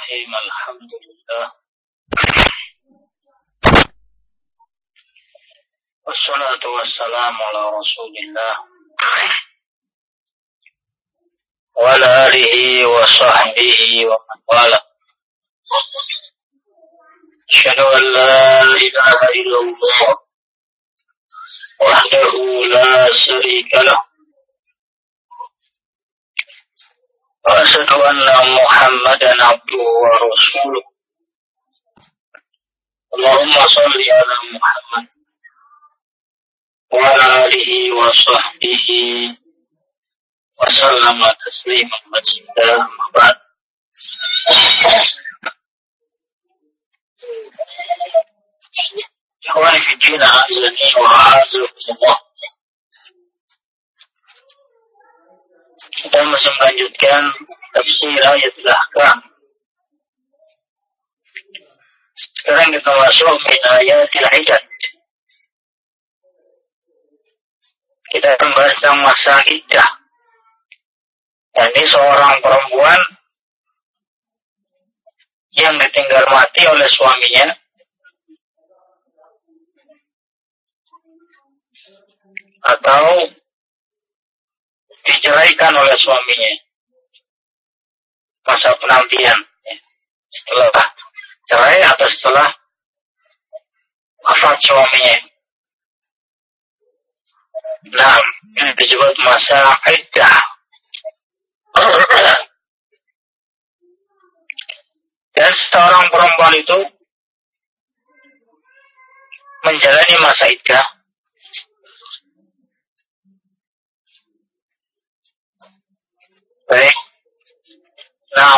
Bismillahirrahmanirrahim. Alhamdulillah. Wassalatu wassalamu ala Rasulillah wa ala alihi wa sahbihi wa man wala. Asyhadu an la ilaha illallah wahdahu la syarika lah. Wa asyhadu anna Muhammadan abduhu wa rasuluh. Allahumma shalli ala Muhammad wa ala alihi wa sahbihi wa sallama tasliman mazida. Amma ba'd. Ikhwani fi din, azani wa a'azakumullah. Kita masih melanjutkan tafsir ayatul ahkam. Sekarang kita masuk min ayatil iddah. Kita akan bahas tentang masa iddah. Ini seorang perempuan yang ditinggal mati oleh suaminya atau diceraikan oleh suaminya. Masa penantian setelah cerai atau setelah wafat suaminya. Nah, ini disebut masa iddah. Dan seorang perempuan itu menjalani masa iddah baik. Nah,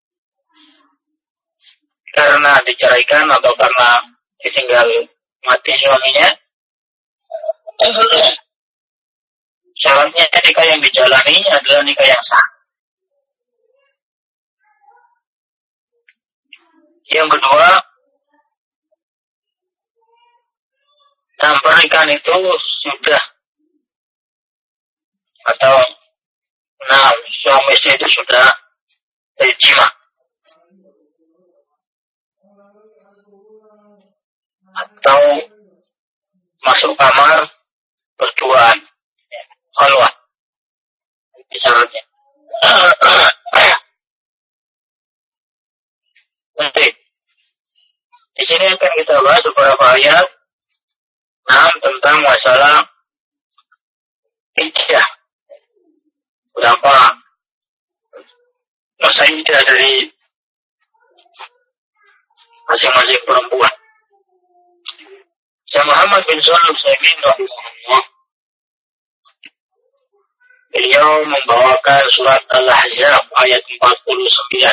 karena diceraikan atau karena ditinggal mati suaminya, syaratnya nikah yang dijalani adalah nikah yang sah. Yang kedua, dalam pernikahan itu sudah atau suami istri itu sudah terjima atau masuk kamar berduaan, khalwat, syaratnya. Nanti di sini akan kita bahas beberapa ayat tentang masalah iddah. Berapa masa iddah dari masing-masing perempuan. Syekh Muhammad bin Shalih Al-Utsaimin rahimahullah, beliau membawakan surat Al-Ahzab ayat 49.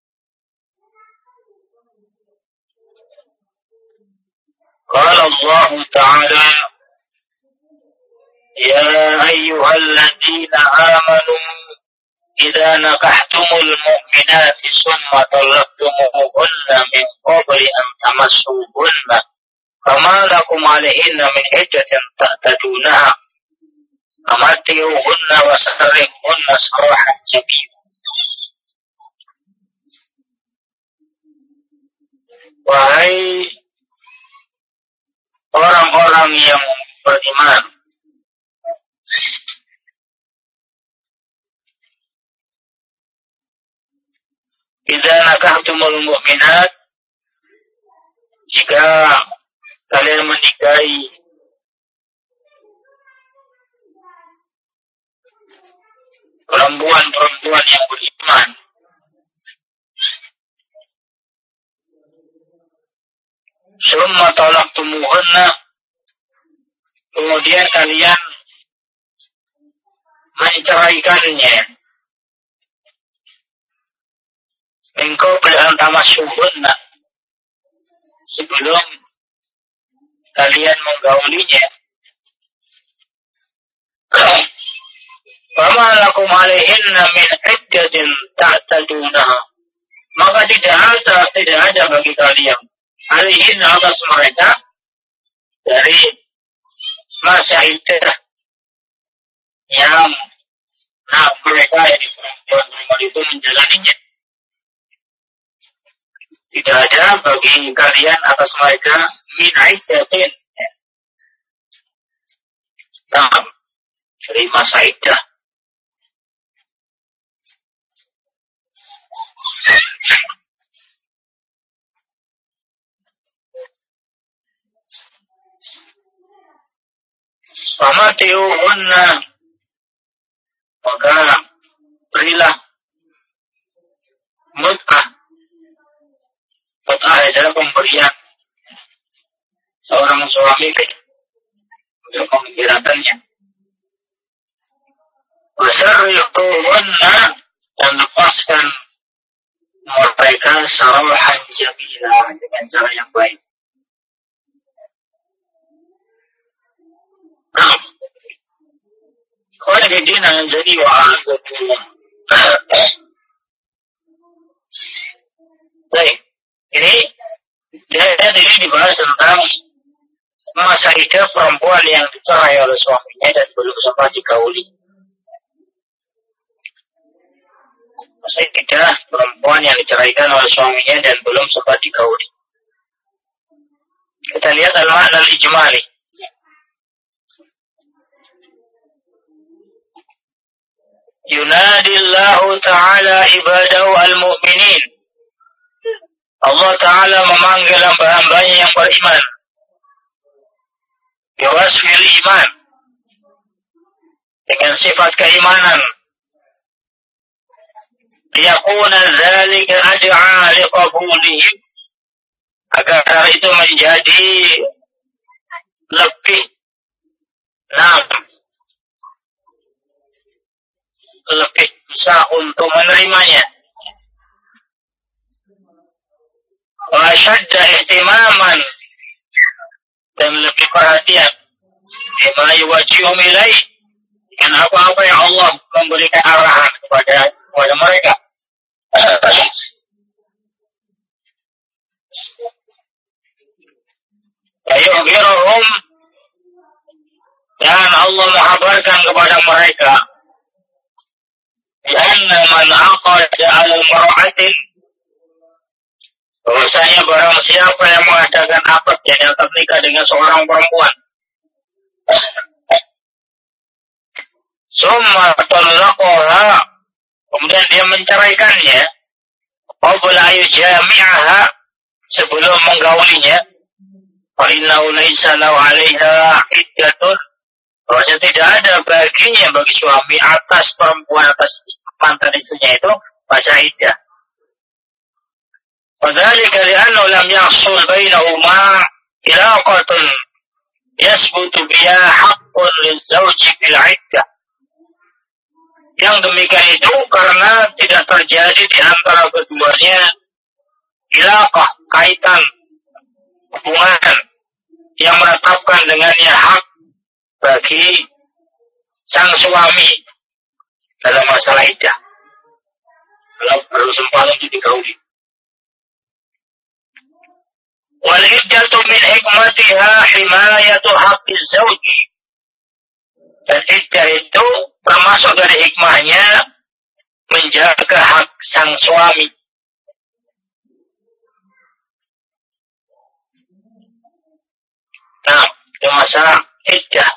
Qala Allah Ta'ala, ya ayyuhalladzina amanu idza nakahtumul mu'minati summa talaqtumuhunna min qabli an tamassuhunna fama lakum 'alayhinna min iddatin ta'tadunaha amatiuhunna wasarrihunna sarahan jamila. Wahai orang-orang yang beriman, idza nakahtumul mu'minat, jika kalian menikahi perempuan-perempuan yang beriman, summa talaqtumuhunna, kemudian kalian menceraikannya, min qabli an tamassuhunna, sebelum kalian menggaulinya, fama lakum 'alaihinna min iddatin ta'tadunaha, maka tidak ada bagi kalian 'alaihinna atas mereka dari masa iddah yang mereka yang perempuan itu menjalaninya. Tidak ada bagi kalian atas mereka min iddatin. Nah, dari masa iddah. Famatiuhunna, maka berilah mut'ah. Mut'ah adalah pemberian seorang suami untuk menggirakannya. Wasarrihuhunna, dan lepaskan mereka sarahan jamila, dengan cara yang baik. Nah, kalau bidina jadi wa'azabillah. Baik, ini dibahas tentang masa iddah perempuan yang dicerai oleh suaminya dan belum sempat dikauli. Masa iddah perempuan yang diceraikan oleh suaminya dan belum sempat dikauli. Kita lihat al-ma'na al-ijmali. Yunadillahu ta'ala ibadahu al-mu'minin. Allah Ta'ala memanggil hamba-hambanya yang beriman. Biwasfil iman, dengan sifat keimanan. Liyakuna dzalika ad'a liqabulihim, agar itu menjadi lebih bisa untuk menerimanya. Wa syadda ihtimaman, dan lebih perhatian bima yuwajjihum ilaih, dengan apa-apa yang Allah memberikan arahan kepada mereka. Ayuhbiruhum, dan Allah menghabarkan kepada mereka, bi'anna man aqada 'ala al-mar'atin, bahwasanya barang siapa yang mengadakan akad, yang akan nikah dengan seorang perempuan, summa talaqaha, kemudian dia menceraikannya, qabla yujami'aha, sebelum menggaulinya, fa innahu laisa lahu 'alaiha iddatun, bahwasanya tidak ada baginya bagi suami atas perempuan, atas mantan istrinya itu masa iddah. وذلك لأنه لم يحصل بينهما علاقة يثبت بها حق للزوج في العدة. Yang demikian itu karena tidak terjadi di antara keduanya ilaqah, kaitan, hubungan yang menetapkan dengannya hak bagi sang suami dalam masalah iddah. Kalau baru sempat untuk dikauli. Wal iddatu min hikmatiha himayatu haqqiz zawj. Dan iddah itu termasuk dari hikmahnya menjaga hak sang suami. Nah, itu masalah iddah.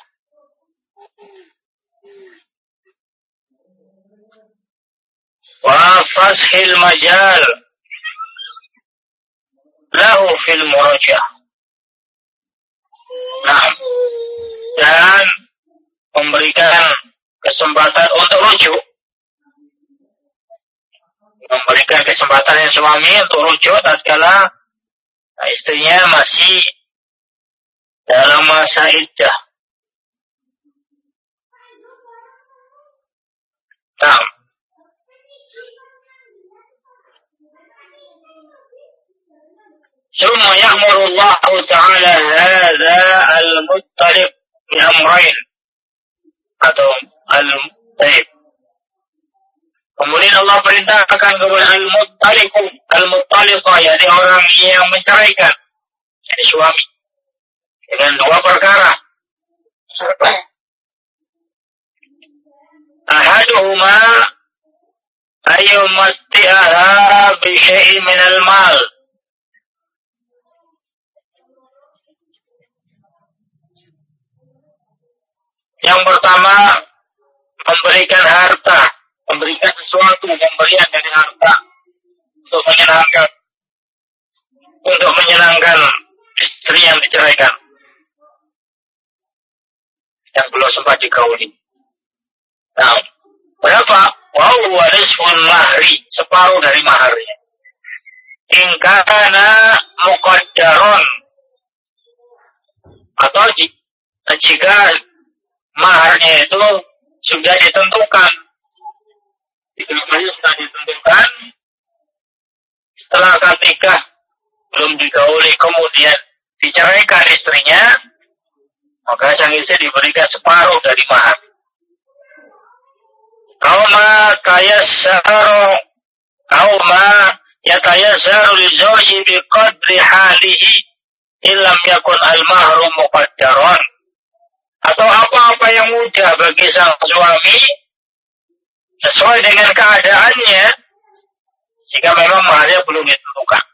Wa fashil majal lahu fil murajaah. Nah, dan memberikan kesempatan untuk rujuk. Memberikan kesempatan yang suami untuk rujuk tatkala istrinya masih dalam masa iddah. Nah, ثم يأمر الله تعالى هذا المطلق بأمرين atau al-taib. Kemudian Allah perintahkan kepada al-muttaliqah, yakni orang yang menceraikan, yakni suami, dengan dua perkara. Ahaduhuma ayyumatti'aha bi syai'in minal mal. Yang pertama, memberikan harta, memberikan sesuatu, pemberian dari harta untuk menyenangkan istri yang diceraikan, yang belum sempat digauli. Nah, berapa? Wa nisful mahri, separuh dari maharnya. In kana muqaddaron, atau jika maharnya itu sudah ditentukan, jika maharnya sudah ditentukan, setelah akad nikah belum digauli kemudian diceraikan istrinya, maka sang istri diberikan separuh dari mahar. Kauma yatayassaru li zawji bi qadri halihi illam yakun al-mahru muqaddaron. Atau apa-apa yang mudah bagi sang suami sesuai dengan keadaannya jika memang maharnya belum ditentukan.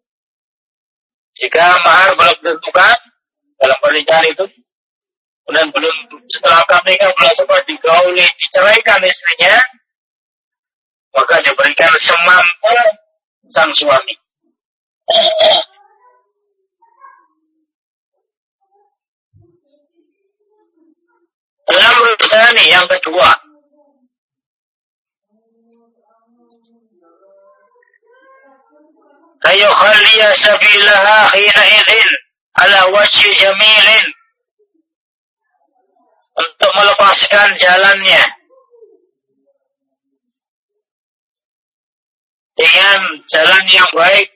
Jika mahar belum ditentukan dalam pernikahan itu, dan belum setelah akad nikah belum sempat digauli, diceraikan istrinya, maka diberikan semampu sang suami. Dalam urusan yang kedua, ayukhalliya sabilaha hina idhin ala wajhi jamilin, untuk melepaskan jalannya dengan jalan yang baik,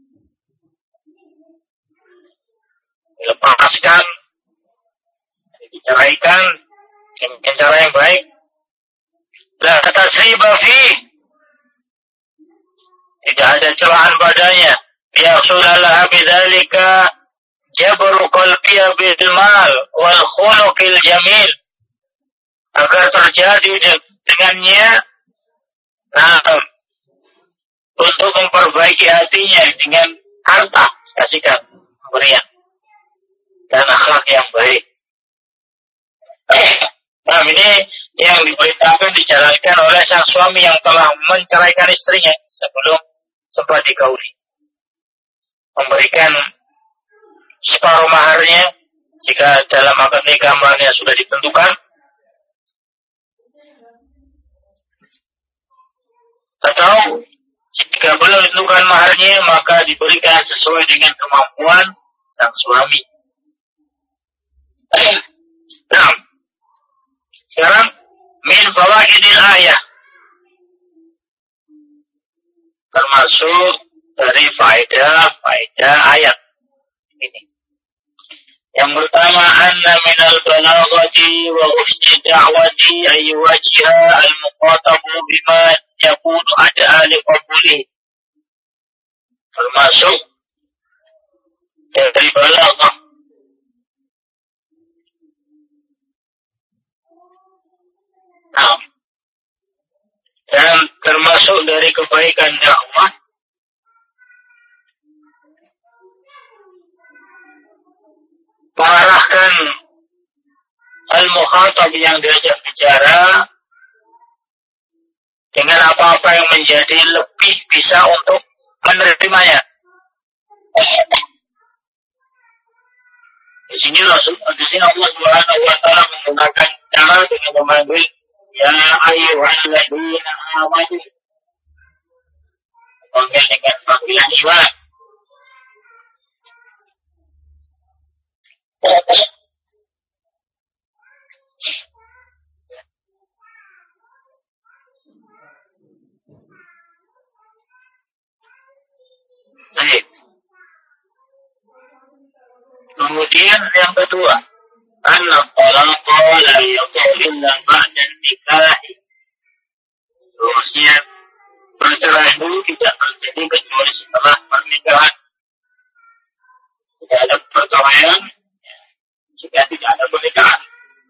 dilepaskan, diceraikan dengan cara yang baik. La tasriba fi, tidak ada celaan padanya. Yahsulalah bidzalika jabru qalbiha bil mal wal khuluqil jamil, agar terjadi dengannya untuk memperbaiki hatinya dengan harta, kasihkan, pemberian dan akhlak yang baik. Nah, ini yang diperintahkan dijalankan oleh sang suami yang telah menceraikan istrinya sebelum sempat digauli. Memberikan separuh maharnya jika dalam akad nikah maharnya sudah ditentukan, atau jika belum ditentukan maharnya maka diberikan sesuai dengan kemampuan sang suami. Nah, sekarang min fawaidil ayah, termasuk dari faedah ayat ini. Yang pertama, anna minal balaghati wa husni da'wati ayyuwajjiha al-mukhatabu bima yakunu ad'a liqabuli. Termasuk dari balaghah, dan termasuk dari kebaikan dakwah mengarahkan al-mukhatab yang diajak bicara dengan apa-apa yang menjadi lebih bisa untuk menerimanya. Di sini Allah Subhanahu wa taala menggunakan cara dengan memanggil ya ayyuhalladzina amanu, panggil dengan panggilan iman. Baik. Kemudian yang kedua, anna talaqa la yaqau illa ba'da nikah. Terusnya perceraian dulu tidak terjadi kecuali setelah pernikahan. Tidak ada perceraian jika tidak ada pernikahan.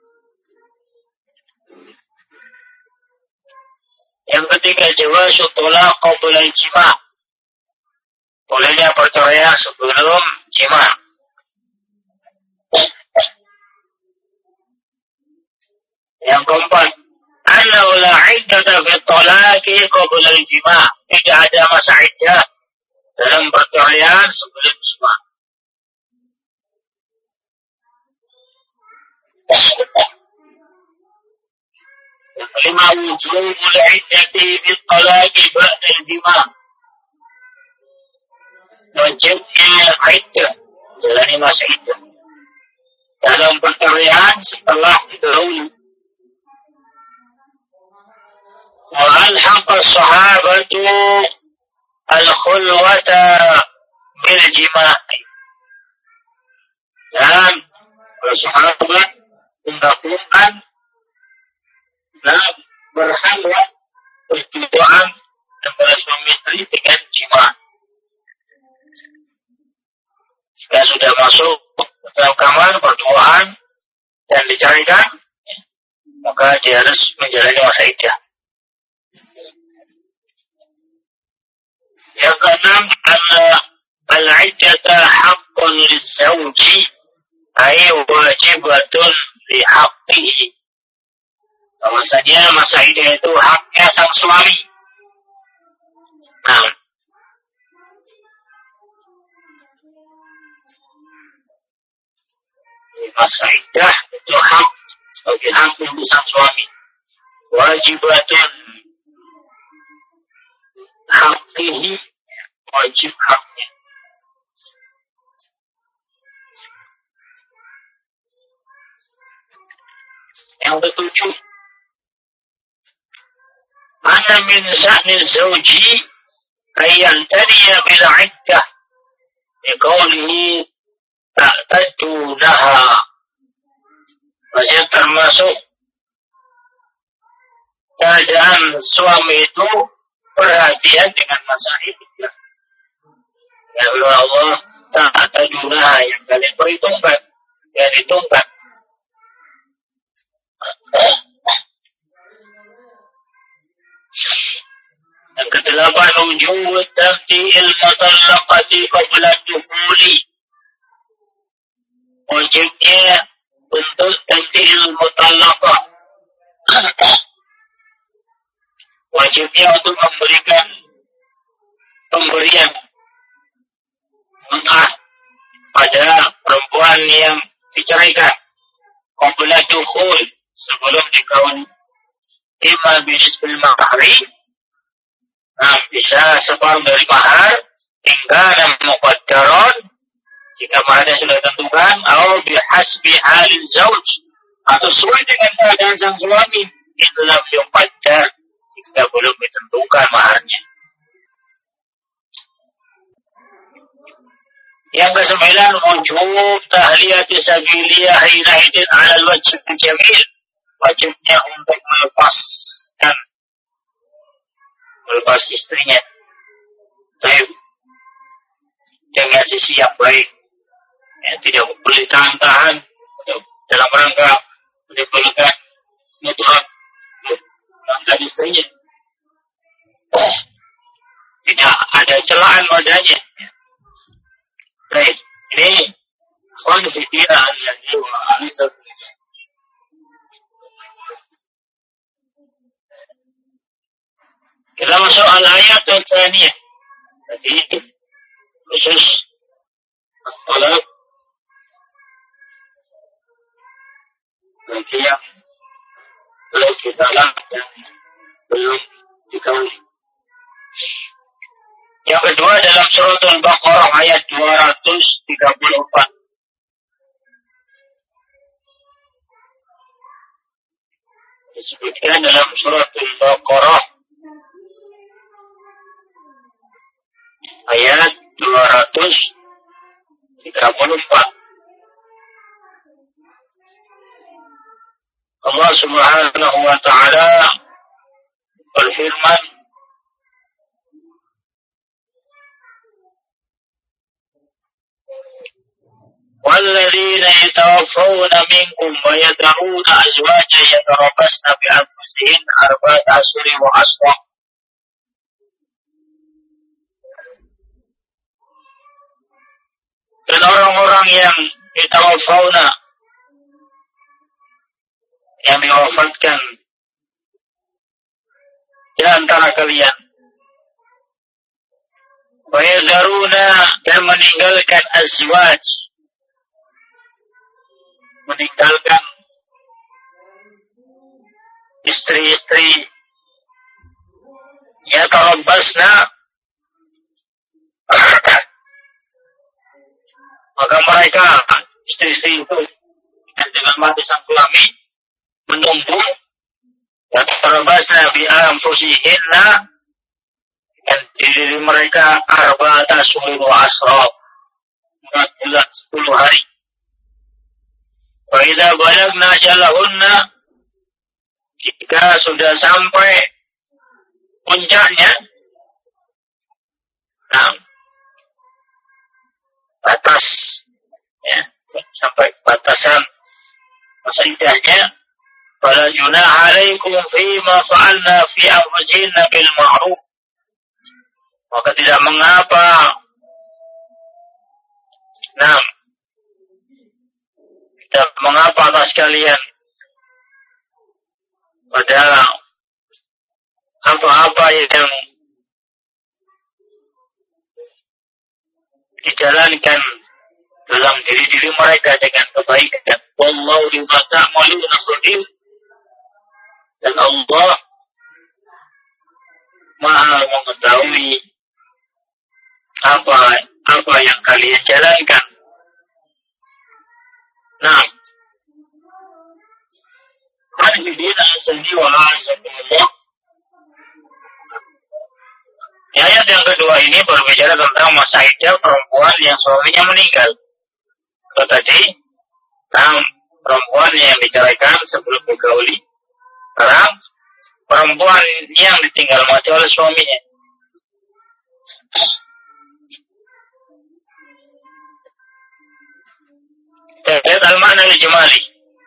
Yang ketiga, jawazu talaq qabla al-jima'. Bolehnya perceraian sebelum jima'. Yang keempat, annahu la iddata fi talaqi qabla al-jima'. Tidak ada masa iddah dalam perceraian sebelum jima'. Yang kelima, wujubul iddati fi talaqi ba'da al-jima'. Wajibnya iddah, jalani masa iddah dalam perceraian setelah didahului. Wa alhaqa as-sahabatu al-khulwata bil jima'i. Dan para sahabat menggabungkan dan berhalwa perjumpaan antara suami istri dengan jima'. Jika sudah masuk ke dalam kamar berduaan dan diceraikan, maka dia harus menjalani masa iddah. Yang keenam, anna al-iddata haqqun liz-zawji ay wajibatun li haqqihi. Bahwasanya masa iddah itu haknya sang suami. Nah, masa iddah itu hak sebagai hak untuk sang suami. Wajibatun haqqihi, wajib haknya. Yang ketujuh, anna min sya'ni zawji ayyantaniya bil iddah liqaulihi ta'tadunaha. Maksudnya termasuk keadaan suami itu perhatian dengan masa iddah. Ya Allah, ta'tadunaha, yang kalian perhitungkan, yang hitungkan. Yang kedelapan, wujud tamti'il mutallaqati qabla dukhuli. Wajibnya untuk tamti'il mutallaqah. Wajibnya untuk memberikan pemberian mut'ah pada perempuan yang diceraikan qabla dukhul, sebelum dikawin. Imma binisbil mahari, nah, bisa separuh dari mahar, hingga muqaddaron, jika maharnya sudah ditentukan, atau bihasbi halil zauj, atau sesuai dengan keadaan sang suami, illam yuqaddar, jika belum ditentukan maharnya. Yang kesembilan, wujub tahliyati sabiliyah hina idin alal wajib jamil. Wajibnya untuk melepas istrinya dengan sisi yang baik, yang tidak boleh tahan-tahan dalam rangka menimbulkan mudarat mantan istrinya. Tidak ada celaan padanya. Baik, ini konfidina yang diwariskan. Kita masuk al-ayat al-thaniyah. Jadi khusus talaq bagi yang belum ditalak dan belum dikawin. Yang kedua dalam surat Al-Baqarah ayat 234. Disebutkan dalam surat Al-Baqarah ayat 234. Allah Subhanahu wa ta'ala berfirman, وَالَّذِينَ يَتَوَفَّوْنَ مِنْكُمْ وَيَذَرُونَ أَزْوَاجًا يَتَرَبَّصْنَ بِأَنفُسِهِنَّ أَرْبَعَةَ أَشْهُرٍ وَعَشْرًا. Dan orang-orang yang ditawafawna, yang wafatkan di antara kalian. Wa yadharuna, dan meninggalkan azwaj, meninggalkan istri-istri, yatarabbasna, maka mereka istri-istri itu yang dengan mati sang suami menunggu yatarabbasna bi anfusihinna, dan diri mereka arba'ata syuhrin wa asra, 4 bulan 10 hari. Fa idza balagna ajalahunna, jika sudah sampai puncaknya, batas, ya, sampai batasan masa iddahnya, fala junaha alaikum fima fa'alna fi anfusihinna bil ma'ruf, maka tidak mengapa, tidak mengapa atas kalian pada apa-apa yang dijalankan dalam diri-diri mereka dengan kebaikan. Wallahu bima ta'maluna khabir, dan Allah Maha mengetahui apa yang kalian jalankan. Nah, hadirin azani wa azakumullah. Di ayat yang kedua ini berbicara tentang masa iddah perempuan yang suaminya meninggal. Itu tadi perempuan yang diceraikan sebelum digauli. Sekarang perempuan yang ditinggal mati oleh suaminya. Lihat al-makna al-ijmali.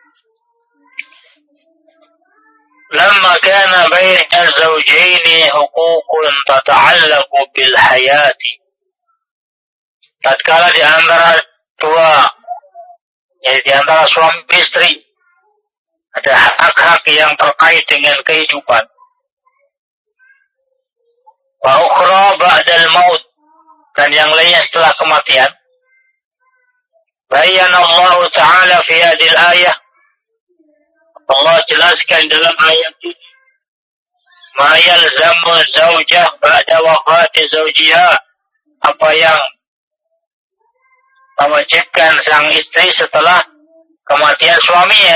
Lamma kana baina az-zawjaini huququn tata'allaqu bil hayati. Tatkala di antara dua, jadi di antara suami istri, ada hak-hak yang terkait dengan kehidupan. Wa ukhra ba'dal maut, dan yang lainnya setelah kematian. Bayyana Allah Ta'ala fi hadhihi al-ayah, Allah jelaskan dalam ayat ini, ma yalzamu zawjah ba'da wafati zawjiha, apa yang mewajibkan sang istri setelah kematian suaminya.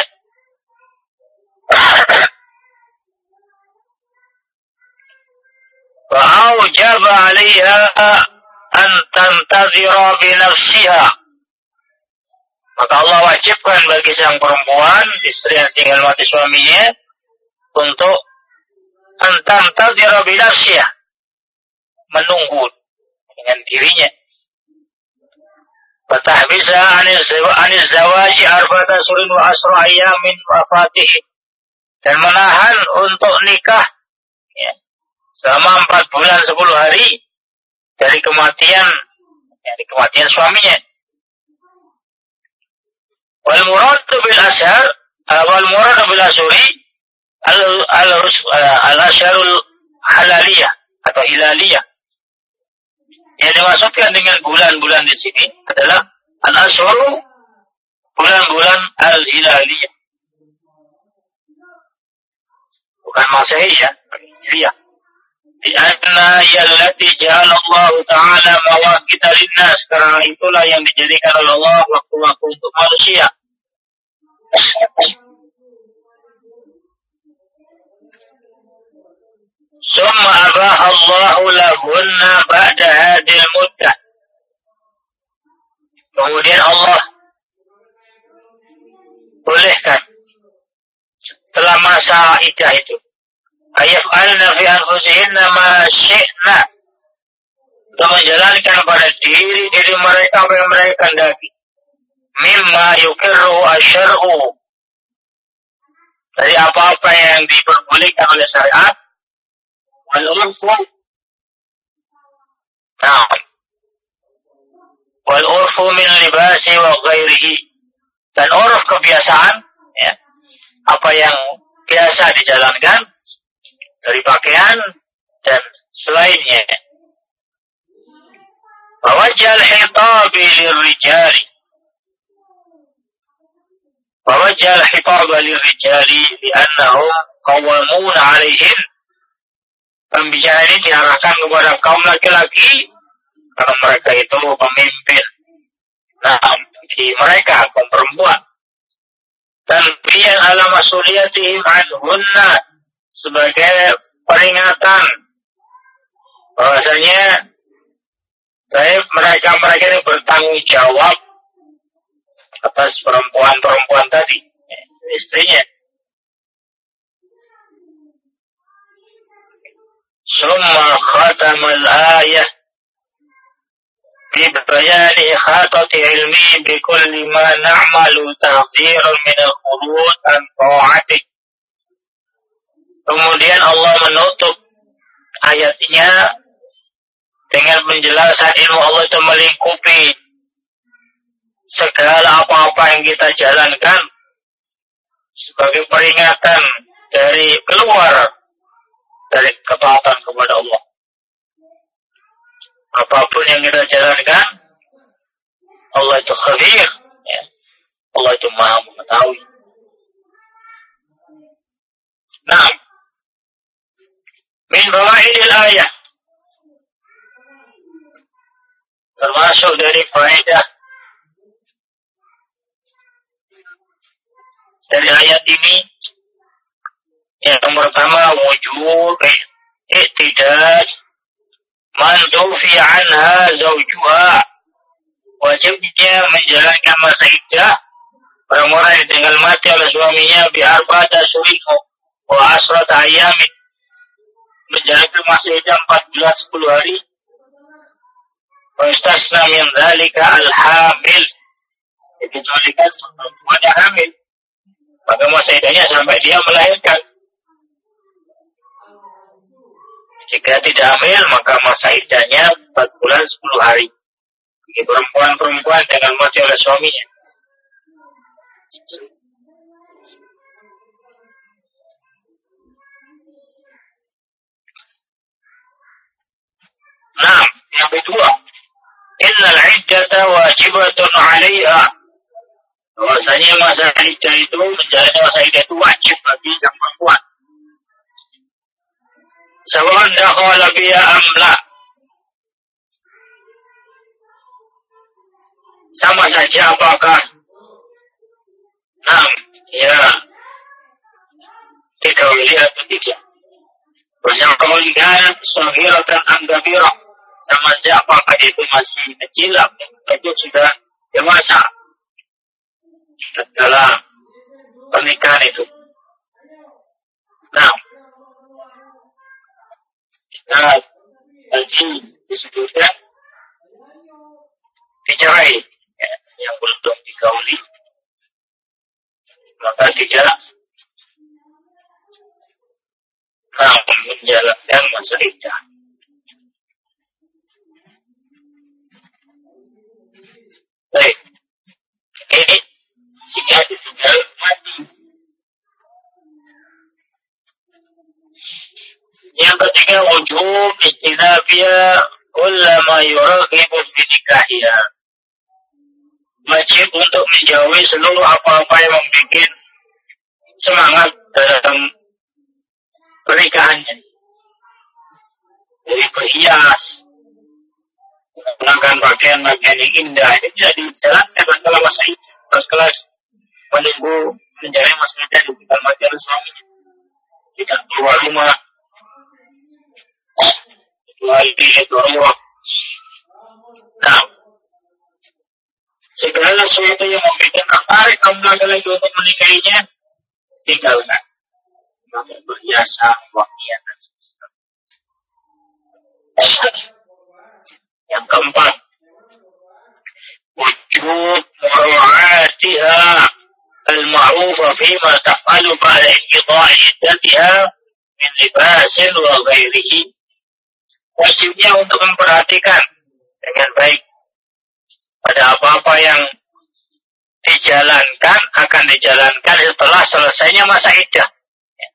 Wa aujaba 'alaiha an tantazira bi nafsiha, maka Allah wajibkan bagi sang perempuan, istri yang tinggal mati suaminya, untuk antantazira bi nafsiha, menunggu dengan dirinya. Fatahbisa aniz zawaji arba'ata ashhurin wa asra ayyamin wafatihi, dan menahan untuk nikah, ya, selama 4 bulan 10 hari dari kematian suaminya. Wal murad bil ashar wal murad bil ashuri al-asharul halaliyah atau hilaliyah. Yang dimaksudkan dengan bulan-bulan di sini adalah al-ashuru, bulan-bulan al-hilaliyah. Bukan Masehiyah, Hijriyah. Di anna yallati ja'ala Allah Ta'ala mawaqita linnas, karena itulah yang dijadikan oleh Allah waktu-waktu untuk manusia. Summa abaha Allahu lahunna ba'da hadhil muddah, kemudian Allah bolehkan setelah masa iddah itu, ayaf'alna fi anfusihinna ma syi'na, untuk menjalankan pada diri mereka apa yang mereka kehendaki, mimma yukirru asyar'u, dari apa-apa yang diperbolehkan oleh syariat, wal urfu, wal urfu min libasi wa ghairihi, dan uruf kebiasaan, ya, apa yang biasa dijalankan dari pakaian dan selainnya. Wajal hitabi lirrijali. Wajal hitabi lirrijali li'annahum qawwamuna 'alaihim. Pembicaraan ini diarahkan kepada kaum laki-laki karena mereka itu pemimpin. Nah, bagi mereka kaum perempuan. Tanbiyan ala masuliyatihim anhunna, sebagai peringatan bahwasanya mereka ini bertanggung jawab atas perempuan-perempuan tadi, istrinya. Summa khatamal ayah ببيان إحاطة علمي بكل ما نعمل تحذير من الخروج عن طاعته. Kemudian Allah menutup ayatnya dengan penjelasan ilmu Allah itu melingkupi segala apa-apa yang kita jalankan sebagai peringatan dari keluar dari ketaatan kepada Allah. Apapun yang kita jalankan, Allah itu khabir, ya. Allah itu maha mengetahui. Nah, min fawaidil ayah, termasuk dari faedah dari ayat ini, yang pertama wujud iktidaj man tufi anha zawjuha, wajibnya menjalankan masa iddah orang-orang yang tinggal mati oleh suaminya bi arba'ata syurin wa asrata ayyamin, menjalankan masa iddah 4 bulan 10 hari. Wa istasna min dzalika al-hamil, dikecualikan perempuan yang hamil, maka masa iddahnya sampai dia melahirkan. Jika tidak hamil, maka masa iddahnya 4 bulan 10 hari. Bagi perempuan-perempuan dengan mati oleh suaminya. Nah, yang kedua, innal iddata wajibatun 'alaiha. Bahwasanya masa iddah itu, menjalani masa iddah itu wajib bagi sang perempuan. Sawan dakhala biha amla, sama saja apakah ya dikawili atau tidak. Bersama kemudian saghiratan am kabirah, sama saja apakah itu masih kecil atau itu sudah dewasa dalam pernikahan itu. Nah, kita tadi disebutkan dicerai, ya, yang belum dikauli, maka tidak menjalankan masa iddah. Baik, ini jika ditinggal mati. Yang ketiga, wujub istinabiya kullama yuraqibu fi nikahiha. Wajib untuk menjauhi seluruh apa-apa yang membuat semangat dalam pernikahannya. Dari berhias, menggunakan pakaian-pakaian yang indah, ini tidak dijalankan dalam masa itu. Setelah menunggu mencari masa iddah di tinggal mati oleh suaminya, tidak keluar rumah, kecuali darurat. Nah, segala sesuatu yang membuat tertarik kaum laki-laki untuk menikahinya, tinggalkan. Maka berhiasa, wangian dan sebagainya. Yang keempat, wujud mura'atiha al-ma'rufa fima taf'alu ba'da inqidha'i iddatiha min libasin wa ghairihi. Wajibnya untuk memperhatikan dengan baik pada apa-apa yang akan dijalankan setelah selesainya masa iddah.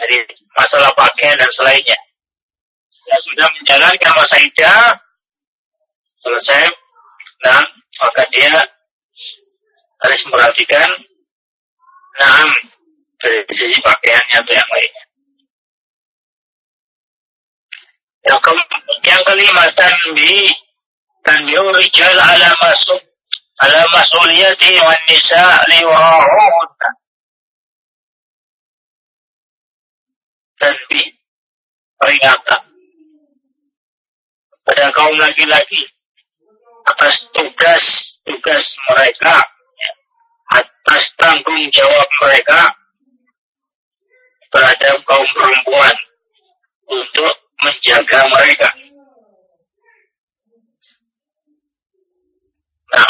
Jadi masalah pakaian dan selainnya. Dia sudah menjalankan masa iddah, selesai, nah maka dia harus memperhatikan dari sisi pakaiannya atau yang lainnya. Yang kelima, tanbih rijal ala mas'uliyati wan nisa liwa'un. Tanbih, peringatan pada kaum laki-laki atas tugas mereka, atas tanggung jawab mereka terhadap kaum perempuan untuk menjaga mereka. Nah,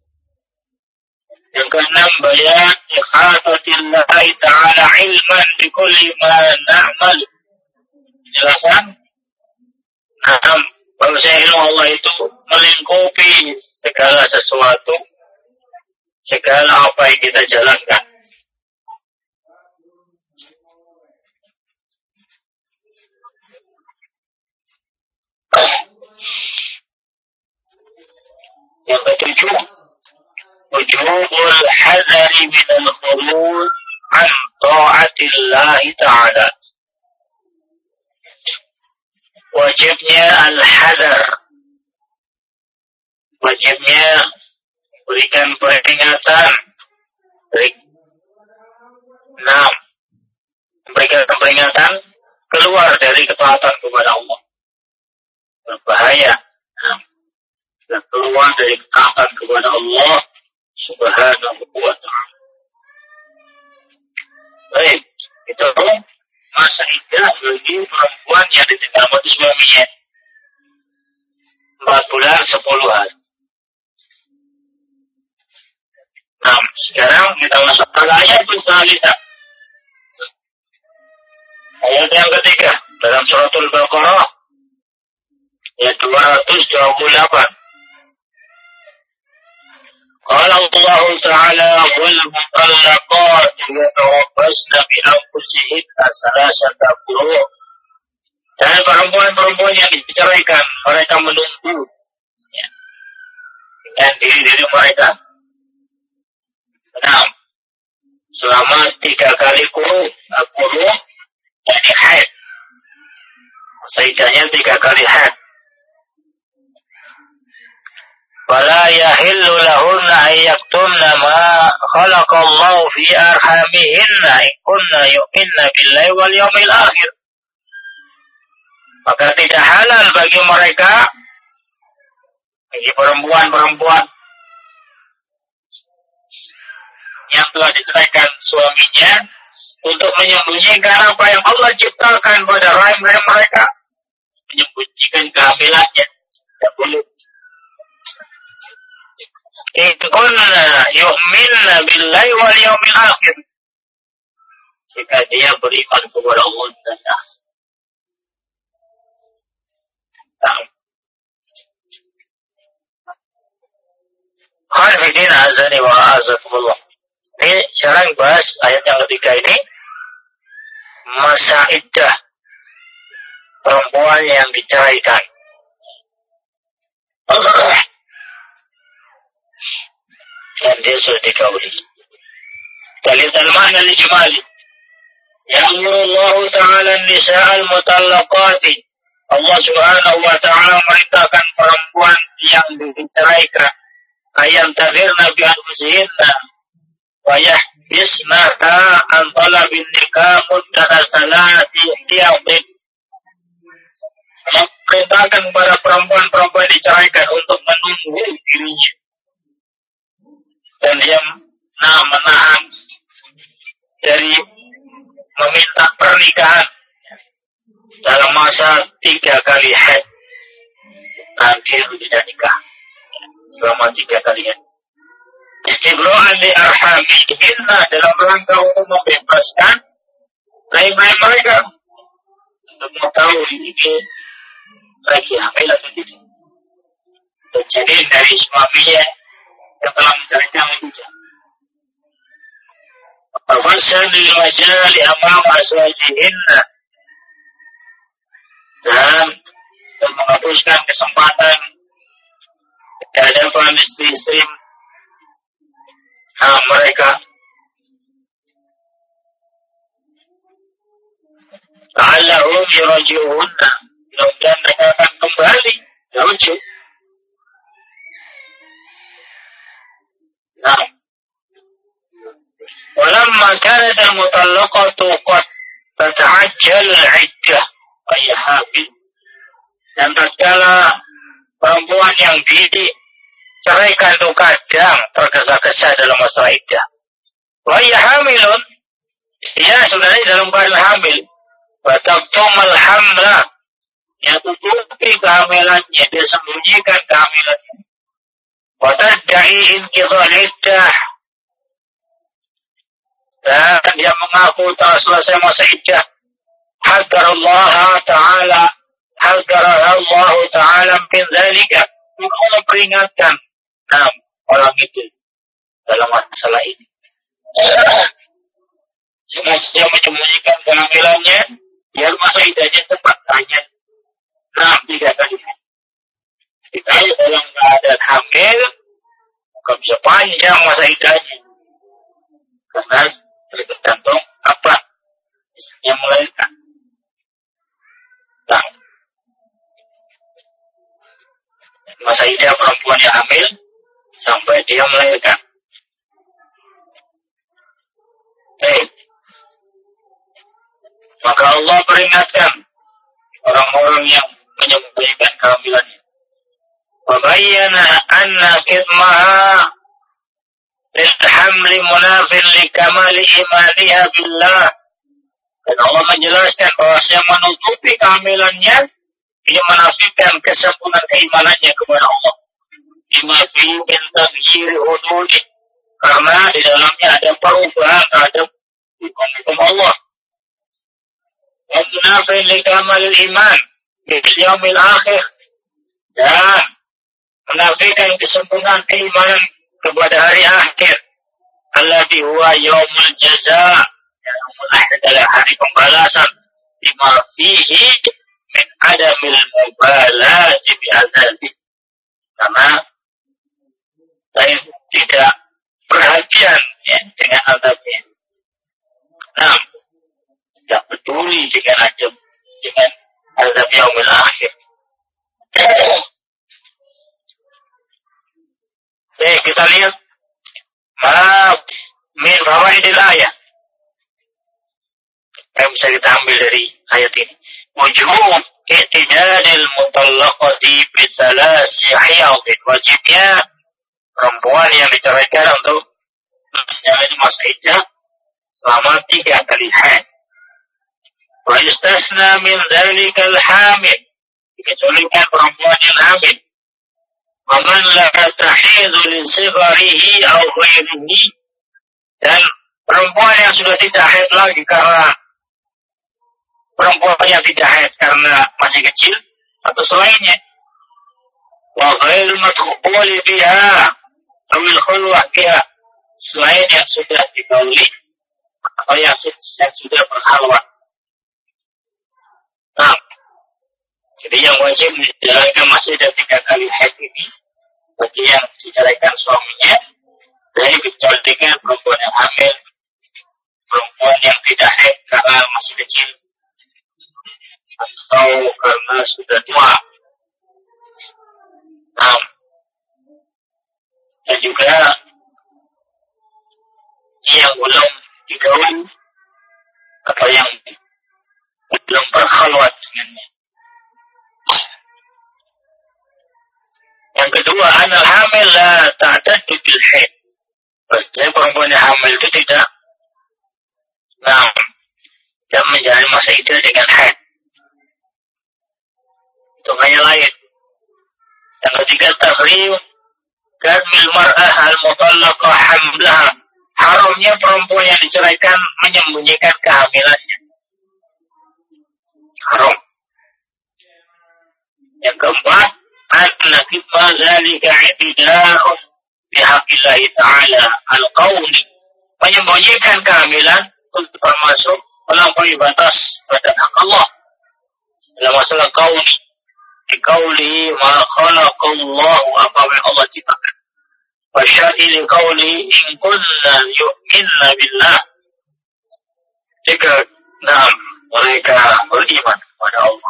yang keenam, bayan ikhafatillahi ta'ala ilman bikulli ma na'mal. Jelasan, bahwasanya ilmu Allah itu melingkupi segala sesuatu, segala apa yang kita jalankan. Yang ketujuh, wujubul hadari minal khurud an ta'atillahi ta'ala. Wajibnya al-hadar, wajibnya berikan peringatan, memberikan peringatan keluar dari ketaatan kepada Allah. Berbahaya dan keluar dari ketaatan kepada Allah Subhanahu wa ta'ala. Baik, itu masa iddah bagi perempuan yang ditinggal mati suaminya 4 bulan 10 hari. Nah, sekarang kita masuk ke ayat bersalita. Ayat yang ketiga dalam suratul Baqarah ayat 228. Qala Allah Ta'ala wal mutallaqat yatarabbasna bi anfusihinna salasata quru'. Dan perempuan-perempuan yang diceraikan, mereka menunggu dan diri mereka. Nah, selama 3 kali quru', yakni haid. Saidahnya 3 kali haid. Wala yahillu lahunna ayyaktumna ma khalaqallahu fi arhamihinna in kunna yu'minna billahi wal yawmil akhir. Maka tidak halal bagi mereka, bagi perempuan-perempuan yang telah diceraikan suaminya, untuk menyembunyikan apa yang Allah ciptakan pada rahim-rahim mereka, menyembunyikan kehamilannya. Tidak boleh. In kunna yu'minna billahi wal yawmil akhir. Jika dia beriman kepada Allah dan akhir. Khalifidin azani wa azakumullah. Ini sekarang bahas ayat yang ketiga ini, masa iddah perempuan yang diceraikan. Dan dia sudah dikawali. Kita lihat al-makna al-ijmali. Ya'murullahu ta'ala nisa'al mutallaqati. Allah subhanahu wa ta'ala merintahkan perempuan yang diceraikan ayam taghirna bi anfusihinna wa yahbisnaha an talabin nikah muddata salati ihtiyadin. Merintahkan kepada perempuan-perempuan diceraikan untuk menunggu dirinya dan dia menahan dari meminta pernikahan dalam masa 3 kali haid. Nanti tidak nikah selama 3 kali haid. Istibra'an li arhamihinna, dalam rangka untuk membebaskan rahim-rahim mereka, untuk mengetahui ini lagi hamil atau tidak. Jadi dari suaminya yang telah menceraikan itu. Afashan lil majali amam aswajihinna, dan menghapuskan kesempatan di hadapan istri-istri mereka. La'allahum yuraji'unna, mudah-mudahan mereka akan kembali rujuk. Nah, walamma kanat al-mutallaqatu qad tata'ajjal al-'iddah wa hiya hamil, dan tatkala perempuan yang diceraikan itu kadang tergesa-gesa dalam masa iddah, wa hiya hamilun, dia sebenarnya dalam keadaan hamil, wa taqtumal hamla, dia tutupi kehamilannya, dia sembunyikan kehamilannya, wa tadda'i inqidhal iddah, dan dia mengaku telah selesai masa iddah. Hadarallah ta'ala min dzalika, Allah peringatkan orang itu dalam masalah ini. Sengaja menyembunyikan kehamilannya biar masa iddahnya cepat, hanya 3 kali. Jadi kalau dalam keadaan hamil, maka bisa panjang masa iddahnya, karena tergantung apa istrinya melahirkan. Nah, masa iddah perempuan yang hamil sampai dia melahirkan. Maka Allah peringatkan orang-orang yang menyembunyikan kehamilannya. Wa bayyana anna kitmaha lil hamli munafin li kamali imaniha billah. Dan Allah menjelaskan bahwa yang menutupi kehamilannya ini menafikan kesempurnaan keimanannya kepada Allah. Lima fi min taghyir hududi, karena di dalamnya ada perubahan terhadap hukum Allah. Wa munafin li kamalil iman bil yaumil akhir, dan menafikan kesempurnaan keimanan kepada hari akhir. Alladhi huwa yaumul jaza, yaumul akhir adalah hari pembalasan. Lima fihi min adamil mubalati bi adzabi, karena saya tidak perhatian dengan azabnya. Nah, tidak peduli dengan azab yaumil akhir. Kita lihat min fawaidil ayat yang bisa kita ambil dari ayat ini. Wujub i'tidalil mutallaqati bi salasi hiyadin, wajibnya perempuan yang diceraikan untuk menjalani masa iddah selama 3 kali haid. Wa istasna min dzalikal hamil, dikecualikan perempuan yang hamil. Wa man la tahidu li sigharihi aw ghairihi, dan perempuan yang sudah tidak haid lagi karena perempuan yang tidak haid karena masih kecil atau selainnya. Wa ghairil madkhuli biha aw al khulwah biha, selain yang sudah digauli atau yang sudah berkhalwat. Nah, jadi yang wajib menjalankan masih ada 3 kali haid ini bagi yang diceraikan suaminya, dari kecualikan perempuan yang hamil, perempuan yang tidak haid karena masih kecil, atau karena sudah tua. Nah, dan juga yang belum digauli atau yang belum berkhalwat dengannya. Yang kedua, anal hamil la ta'taddu bil haid. Maksudnya perempuan yang hamil itu tidak menjalani masa iddah dengan haid. Itu hanya lain. Yang ketiga, tahrim kadmil mar'ah al-mutallaqah hamlaha, haramnya perempuan yang diceraikan menyembunyikan kehamilannya. Haram. Yang keempat, anna kitma dzalika i'tida'un bihaqqillah ta'ala al-qawli menyembunyikan kehamilan itu termasuk melampaui batas terhadap hak Allah dalam masalah kauli. Di kauli ma khalaqallahu apa yang Allah ciptakan. Wa syar'i kauli in kunna yu'minna billah. Jika mereka beriman kepada Allah.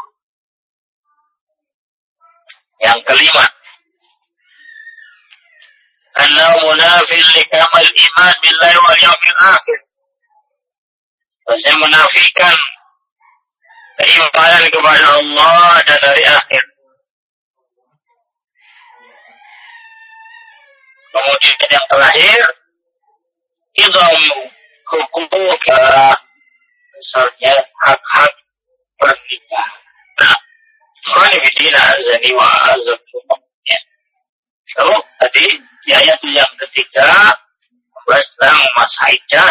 Yang kelima, annahu munafil li kamal iman billahi wal yawmil akhir. Maksudnya menafikan keimanan kepada Allah dan hari akhir. Kemudian yang terakhir, idham hukuk besarnya hak-hak pernikahan. Nah, khanifidina azani wa azakum. So, tadi di ayat yang ketiga membahas tentang masa iddah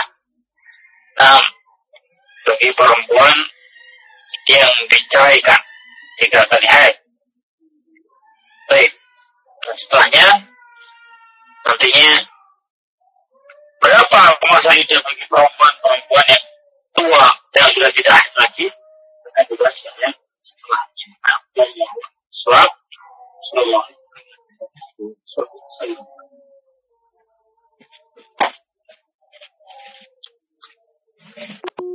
bagi perempuan yang diceraikan 3 kali haid. Baik, setelahnya nantinya berapa masa iddah bagi perempuan yang tua yang sudah tidak haid lagi akan dibahas ya setelahnya. Sebab sallallahu alaihi wasallam